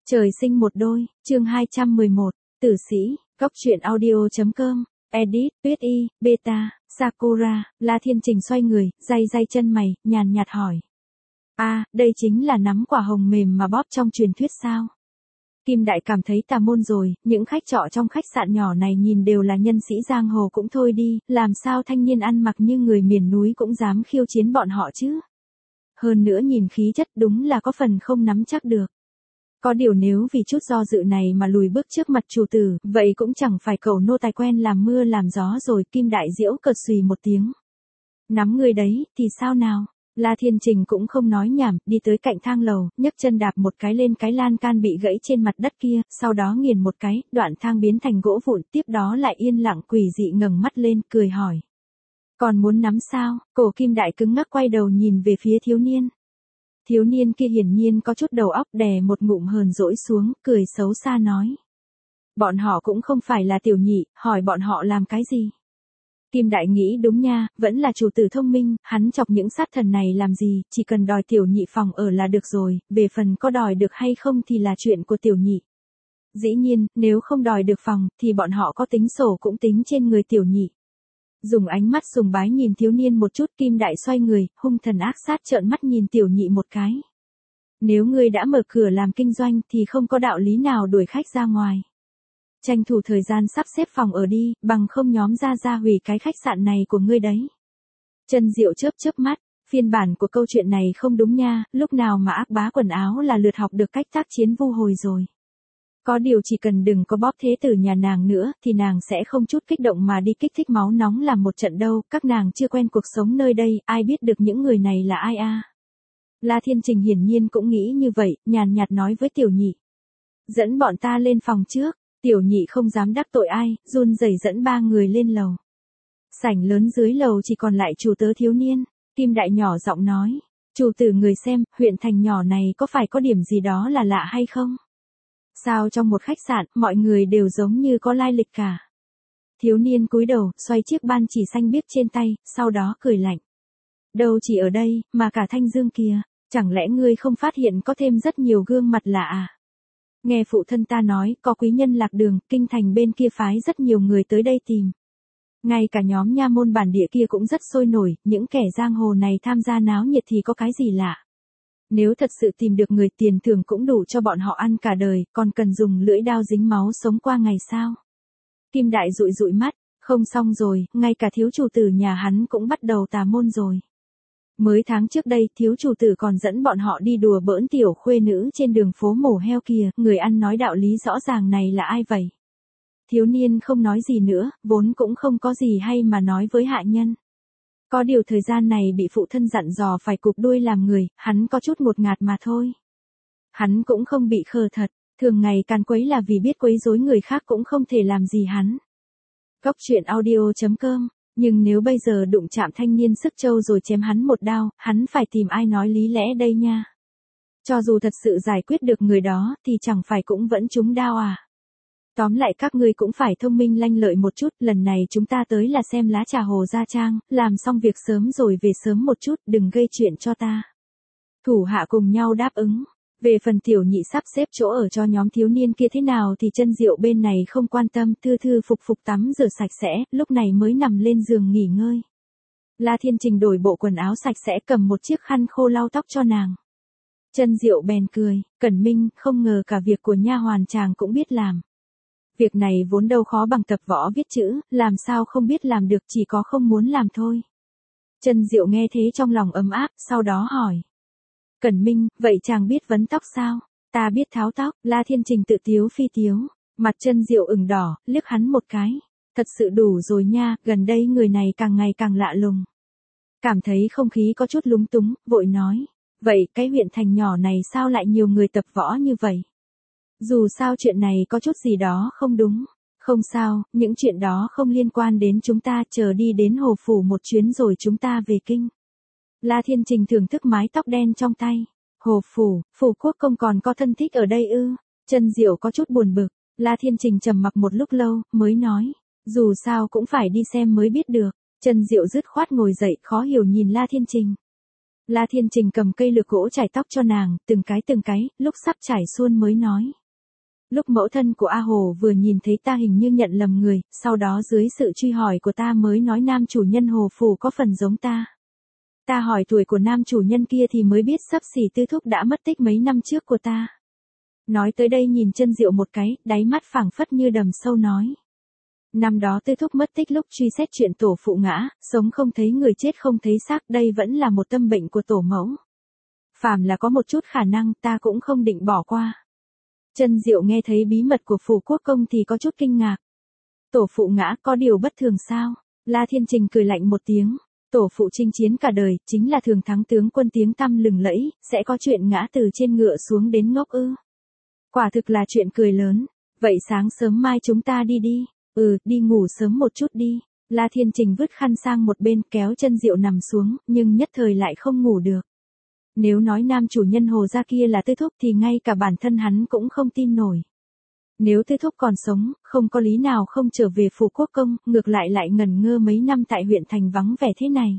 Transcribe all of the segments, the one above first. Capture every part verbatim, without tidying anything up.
Trời sinh một đôi, chương hai trăm mười một, Tử sĩ, góc truyện audio.com, edit, tuyết y, beta, Sakura, La Thiên Trình xoay người, day day chân mày, nhàn nhạt hỏi. À, đây chính là nắm quả hồng mềm mà bóp trong truyền thuyết sao? Kim Đại cảm thấy tà môn rồi, những khách trọ trong khách sạn nhỏ này nhìn đều là nhân sĩ giang hồ cũng thôi đi, làm sao thanh niên ăn mặc như người miền núi cũng dám khiêu chiến bọn họ chứ? Hơn nữa nhìn khí chất đúng là có phần không nắm chắc được. Có điều nếu vì chút do dự này mà lùi bước trước mặt chủ tử, vậy cũng chẳng phải cậu nô tài quen làm mưa làm gió rồi. Kim Đại giễu cợt xùy một tiếng. Nắm người đấy, thì sao nào? La Thiên Trình cũng không nói nhảm, đi tới cạnh thang lầu, nhấc chân đạp một cái lên cái lan can bị gãy trên mặt đất kia, sau đó nghiền một cái, đoạn thang biến thành gỗ vụn, tiếp đó lại yên lặng quỷ dị ngẩng mắt lên, cười hỏi. Còn muốn nắm sao? Cổ Kim Đại cứng ngắc quay đầu nhìn về phía thiếu niên. Thiếu niên kia hiển nhiên có chút đầu óc, đè một ngụm hờn dỗi xuống, cười xấu xa nói. Bọn họ cũng không phải là tiểu nhị, hỏi bọn họ làm cái gì? Kim Đại nghĩ đúng nha, vẫn là chủ tử thông minh, hắn chọc những sát thần này làm gì, chỉ cần đòi tiểu nhị phòng ở là được rồi, về phần có đòi được hay không thì là chuyện của tiểu nhị. Dĩ nhiên, nếu không đòi được phòng, thì bọn họ có tính sổ cũng tính trên người tiểu nhị. Dùng ánh mắt sùng bái nhìn thiếu niên một chút, Kim Đại xoay người, hung thần ác sát trợn mắt nhìn tiểu nhị một cái. Nếu ngươi đã mở cửa làm kinh doanh thì không có đạo lý nào đuổi khách ra ngoài. Tranh thủ thời gian sắp xếp phòng ở đi, bằng không nhóm ra ra hủy cái khách sạn này của ngươi đấy. Chân Diệu chớp chớp mắt, phiên bản của câu chuyện này không đúng nha, lúc nào mà ác bá quần áo là lượt học được cách tác chiến vu hồi rồi. Có điều chỉ cần đừng có bóp thế tử nhà nàng nữa, thì nàng sẽ không chút kích động mà đi kích thích máu nóng làm một trận đâu, các nàng chưa quen cuộc sống nơi đây, ai biết được những người này là ai a? À? La Thiên Trình hiển nhiên cũng nghĩ như vậy, nhàn nhạt nói với tiểu nhị. Dẫn bọn ta lên phòng trước, tiểu nhị không dám đắc tội ai, run rẩy dẫn ba người lên lầu. Sảnh lớn dưới lầu chỉ còn lại chủ tớ thiếu niên, Kim Đại nhỏ giọng nói. Chủ tử người xem, huyện thành nhỏ này có phải có điểm gì đó là lạ hay không? Sao trong một khách sạn, mọi người đều giống như có lai lịch cả. Thiếu niên cúi đầu, xoay chiếc ban chỉ xanh biếc trên tay, sau đó cười lạnh. Đâu chỉ ở đây, mà cả Thanh Dương kia, chẳng lẽ ngươi không phát hiện có thêm rất nhiều gương mặt lạ à? Nghe phụ thân ta nói, có quý nhân lạc đường, kinh thành bên kia phái rất nhiều người tới đây tìm. Ngay cả nhóm nha môn bản địa kia cũng rất sôi nổi, những kẻ giang hồ này tham gia náo nhiệt thì có cái gì lạ. Nếu thật sự tìm được người, tiền thưởng cũng đủ cho bọn họ ăn cả đời, còn cần dùng lưỡi dao dính máu sống qua ngày sao? Kim Đại dụi dụi mắt, không xong rồi, ngay cả thiếu chủ tử nhà hắn cũng bắt đầu tà môn rồi. Mới tháng trước đây, thiếu chủ tử còn dẫn bọn họ đi đùa bỡn tiểu khuê nữ trên đường phố mổ heo kìa, người ăn nói đạo lý rõ ràng này là ai vậy? Thiếu niên không nói gì nữa, vốn cũng không có gì hay mà nói với hạ nhân. Có điều thời gian này bị phụ thân dặn dò phải cụp đuôi làm người, hắn có chút ngột ngạt mà thôi. Hắn cũng không bị khờ thật, thường ngày càn quấy là vì biết quấy rối người khác cũng không thể làm gì hắn. Góc truyện audio.com, nhưng nếu bây giờ đụng chạm thanh niên sức trâu rồi chém hắn một đao, hắn phải tìm ai nói lý lẽ đây nha. Cho dù thật sự giải quyết được người đó thì chẳng phải cũng vẫn trúng đao à. Tóm lại các ngươi cũng phải thông minh lanh lợi một chút, lần này chúng ta tới là xem lá trà Hồ Gia Trang, làm xong việc sớm rồi về sớm một chút, đừng gây chuyện cho ta. Thủ hạ cùng nhau đáp ứng. Về phần tiểu nhị sắp xếp chỗ ở cho nhóm thiếu niên kia thế nào thì Chân Diệu bên này không quan tâm, thư thư phục phục tắm rửa sạch sẽ, lúc này mới nằm lên giường nghỉ ngơi. La Thiên Trình đổi bộ quần áo sạch sẽ, cầm một chiếc khăn khô lau tóc cho nàng. Chân Diệu bèn cười, Cẩn Minh, không ngờ cả việc của nha hoàn chàng cũng biết làm. Việc này vốn đâu khó bằng tập võ viết chữ, làm sao không biết làm được, chỉ có không muốn làm thôi. Chân Diệu nghe thế trong lòng ấm áp, sau đó hỏi. Cẩn Minh, vậy chàng biết vấn tóc sao? Ta biết tháo tóc, La Thiên Trình tự tiếu phi tiếu. Mặt Chân Diệu ửng đỏ, liếc hắn một cái. Thật sự đủ rồi nha, gần đây người này càng ngày càng lạ lùng. Cảm thấy không khí có chút lúng túng, vội nói. Vậy cái huyện thành nhỏ này sao lại nhiều người tập võ như vậy? Dù sao chuyện này có chút gì đó không đúng. Không sao, những chuyện đó không liên quan đến chúng ta, chờ đi đến Hồ Phủ một chuyến rồi chúng ta về kinh. La Thiên Trình thưởng thức mái tóc đen trong tay. Hồ Phủ, Phủ Quốc công còn có thân thích ở đây ư? Chân Diệu có chút buồn bực. La Thiên Trình trầm mặc một lúc lâu, mới nói. Dù sao cũng phải đi xem mới biết được. Chân Diệu dứt khoát ngồi dậy, khó hiểu nhìn La Thiên Trình. La Thiên Trình cầm cây lược gỗ chải tóc cho nàng, từng cái từng cái, lúc sắp chải xuôn mới nói. Lúc mẫu thân của A Hồ vừa nhìn thấy ta hình như nhận lầm người, sau đó dưới sự truy hỏi của ta mới nói nam chủ nhân Hồ Phủ có phần giống ta. Ta hỏi tuổi của nam chủ nhân kia thì mới biết xấp xỉ Tư Thúc đã mất tích mấy năm trước của ta. Nói tới đây nhìn Chân Diệu một cái, đáy mắt phảng phất như đầm sâu nói. Năm đó Tư Thúc mất tích lúc truy xét chuyện tổ phụ ngã, sống không thấy người chết không thấy xác, đây vẫn là một tâm bệnh của tổ mẫu. Phàm là có một chút khả năng ta cũng không định bỏ qua. Chân Diệu nghe thấy bí mật của Phủ Quốc Công thì có chút kinh ngạc. Tổ phụ ngã có điều bất thường sao? La Thiên Trình cười lạnh một tiếng. Tổ phụ chinh chiến cả đời, chính là thường thắng tướng quân tiếng tăm lừng lẫy, sẽ có chuyện ngã từ trên ngựa xuống đến ngốc ư? Quả thực là chuyện cười lớn. Vậy sáng sớm mai chúng ta đi đi. Ừ, đi ngủ sớm một chút đi. La Thiên Trình vứt khăn sang một bên kéo Chân Diệu nằm xuống, nhưng nhất thời lại không ngủ được. Nếu nói nam chủ nhân Hồ gia kia là Tư Thúc thì ngay cả bản thân hắn cũng không tin nổi. Nếu Tư Thúc còn sống, không có lý nào không trở về Phủ Quốc Công, ngược lại lại ngẩn ngơ mấy năm tại huyện thành vắng vẻ thế này.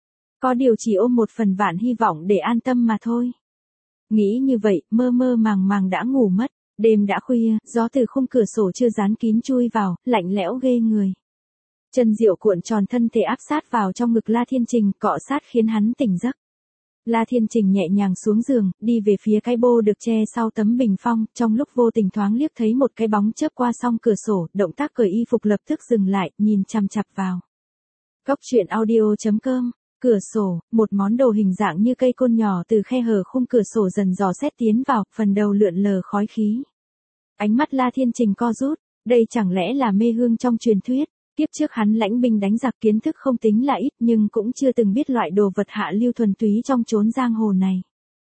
Có điều chỉ ôm một phần vạn hy vọng để an tâm mà thôi. Nghĩ như vậy, mơ mơ màng màng đã ngủ mất. Đêm đã khuya, gió từ khung cửa sổ chưa dán kín chui vào, lạnh lẽo ghê người. Chân Diệu cuộn tròn thân thể áp sát vào trong ngực La Thiên Trình, cọ sát khiến hắn tỉnh giấc. La Thiên Trình nhẹ nhàng xuống giường, đi về phía cái bô được che sau tấm bình phong, trong lúc vô tình thoáng liếc thấy một cái bóng chớp qua song cửa sổ, động tác cởi y phục lập tức dừng lại, nhìn chằm chằm vào. Cốc truyện audio chấm com. Cửa sổ, một món đồ hình dạng như cây côn nhỏ từ khe hở khung cửa sổ dần dò xét tiến vào, phần đầu lượn lờ khói khí. Ánh mắt La Thiên Trình co rút, đây chẳng lẽ là mê hương trong truyền thuyết? Kiếp trước hắn lãnh binh đánh giặc kiến thức không tính là ít nhưng cũng chưa từng biết loại đồ vật hạ lưu thuần túy trong chốn giang hồ này.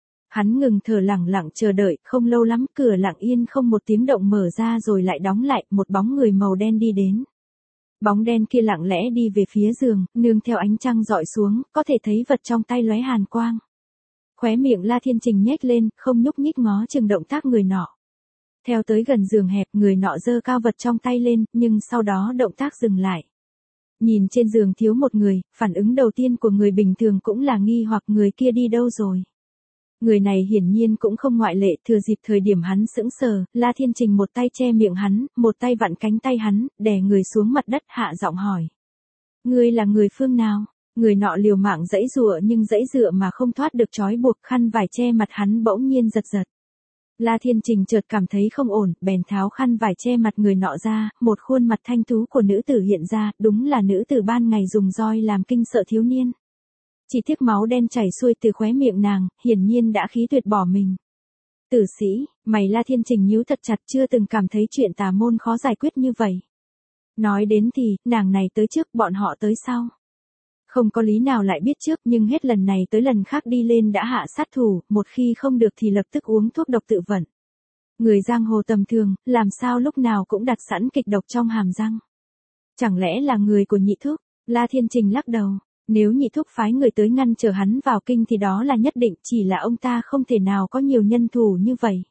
Hắn ngừng thở lặng lặng chờ đợi, không lâu lắm cửa lặng yên không một tiếng động mở ra rồi lại đóng lại, một bóng người màu đen đi đến. Bóng đen kia lặng lẽ đi về phía giường, nương theo ánh trăng dọi xuống, có thể thấy vật trong tay lóe hàn quang. Khóe miệng La Thiên Trình nhếch lên, không nhúc nhích ngó chừng động tác người nọ. Theo tới gần giường hẹp, người nọ giơ cao vật trong tay lên, nhưng sau đó động tác dừng lại. Nhìn trên giường thiếu một người, phản ứng đầu tiên của người bình thường cũng là nghi hoặc người kia đi đâu rồi. Người này hiển nhiên cũng không ngoại lệ, thừa dịp thời điểm hắn sững sờ, La Thiên Trình một tay che miệng hắn, một tay vặn cánh tay hắn, đè người xuống mặt đất hạ giọng hỏi. Ngươi là người phương nào? Người nọ liều mạng giãy giụa nhưng giãy dựa mà không thoát được trói buộc, khăn vải che mặt hắn bỗng nhiên giật giật. La Thiên Trình chợt cảm thấy không ổn, bèn tháo khăn vải che mặt người nọ ra, một khuôn mặt thanh tú của nữ tử hiện ra, đúng là nữ tử ban ngày dùng roi làm kinh sợ thiếu niên. Chỉ tiếc máu đen chảy xuôi từ khóe miệng nàng, hiển nhiên đã khí tuyệt bỏ mình. Tử sĩ, mày La Thiên Trình nhíu thật chặt, chưa từng cảm thấy chuyện tà môn khó giải quyết như vậy. Nói đến thì, nàng này tới trước, bọn họ tới sau. Không có lý nào lại biết trước, nhưng hết lần này tới lần khác đi lên đã hạ sát thủ, một khi không được thì lập tức uống thuốc độc tự vận. Người giang hồ tầm thường, làm sao lúc nào cũng đặt sẵn kịch độc trong hàm răng. Chẳng lẽ là người của Nhị Thúc? La Thiên Trình lắc đầu. Nếu Nhị Thúc phái người tới ngăn trở hắn vào kinh thì đó là nhất định, chỉ là ông ta không thể nào có nhiều nhân thủ như vậy.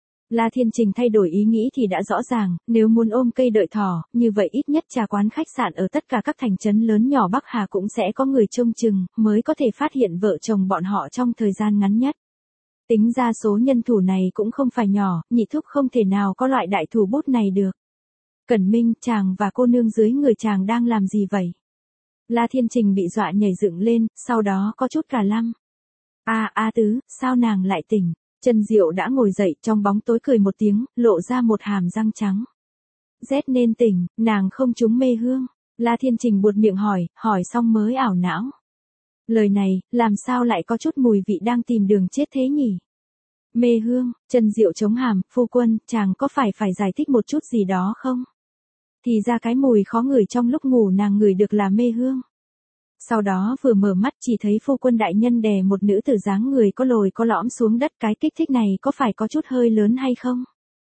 La Thiên Trình thay đổi ý nghĩ thì đã rõ ràng, nếu muốn ôm cây đợi thỏ, như vậy ít nhất trà quán khách sạn ở tất cả các thành trấn lớn nhỏ Bắc Hà cũng sẽ có người trông chừng, mới có thể phát hiện vợ chồng bọn họ trong thời gian ngắn nhất. Tính ra số nhân thủ này cũng không phải nhỏ, Nhị Thúc không thể nào có loại đại thủ bút này được. Cẩn Minh, chàng và cô nương dưới người chàng đang làm gì vậy? La Thiên Trình bị dọa nhảy dựng lên, sau đó có chút cả lăm. A A Tứ, sao nàng lại tỉnh? Chân Diệu đã ngồi dậy, trong bóng tối cười một tiếng, lộ ra một hàm răng trắng. Rét nên tỉnh, nàng không trúng mê hương. La Thiên Trình buột miệng hỏi, hỏi xong mới ảo não. Lời này, làm sao lại có chút mùi vị đang tìm đường chết thế nhỉ? Mê hương, Chân Diệu chống hàm, phu quân, chàng có phải phải giải thích một chút gì đó không? Thì ra cái mùi khó ngửi trong lúc ngủ nàng ngửi được là mê hương. Sau đó vừa mở mắt chỉ thấy phu quân đại nhân đè một nữ tử dáng người có lồi có lõm xuống đất, cái kích thích này có phải có chút hơi lớn hay không?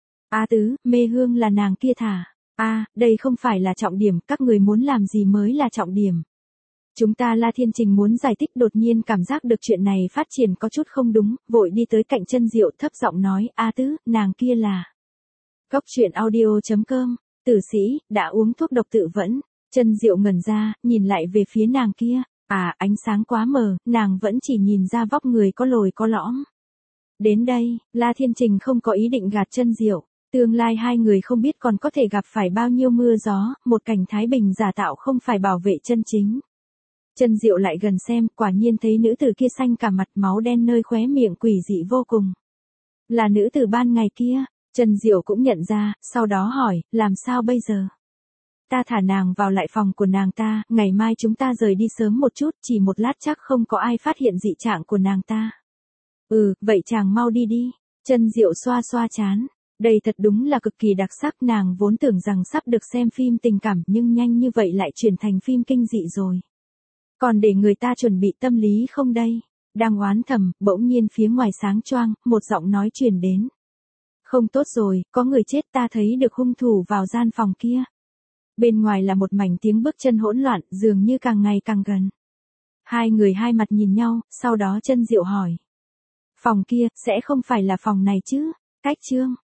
A Tứ, mê hương là nàng kia thả. A, đây không phải là trọng điểm, các người muốn làm gì mới là trọng điểm. Chúng ta La Thiên Trình muốn giải thích, đột nhiên cảm giác được chuyện này phát triển có chút không đúng, vội đi tới cạnh Chân Diệu thấp giọng nói, A Tứ, nàng kia là. Cốc truyện audio chấm com. Tử sĩ, đã uống thuốc độc tự vẫn. Chân Diệu ngẩn ra, nhìn lại về phía nàng kia. À, ánh sáng quá mờ, nàng vẫn chỉ nhìn ra vóc người có lồi có lõm. Đến đây, La Thiên Trình không có ý định gạt Chân Diệu. Tương lai hai người không biết còn có thể gặp phải bao nhiêu mưa gió, một cảnh thái bình giả tạo không phải bảo vệ chân chính. Chân Diệu lại gần xem, quả nhiên thấy nữ tử kia xanh cả mặt, máu đen nơi khóe miệng quỷ dị vô cùng. Là nữ tử ban ngày kia, Chân Diệu cũng nhận ra, sau đó hỏi, làm sao bây giờ? Ta thả nàng vào lại phòng của nàng ta, ngày mai chúng ta rời đi sớm một chút, chỉ một lát chắc không có ai phát hiện dị trạng của nàng ta. Ừ, vậy chàng mau đi đi. Chân Diệu xoa xoa trán. Đây thật đúng là cực kỳ đặc sắc, nàng vốn tưởng rằng sắp được xem phim tình cảm nhưng nhanh như vậy lại chuyển thành phim kinh dị rồi. Còn để người ta chuẩn bị tâm lý không đây? Đang oán thầm, bỗng nhiên phía ngoài sáng choang, một giọng nói truyền đến. Không tốt rồi, có người chết, ta thấy được hung thủ vào gian phòng kia. Bên ngoài là một mảnh tiếng bước chân hỗn loạn, dường như càng ngày càng gần. Hai người hai mặt nhìn nhau, sau đó Chân Diệu hỏi. Phòng kia, sẽ không phải là phòng này chứ? Cách chương.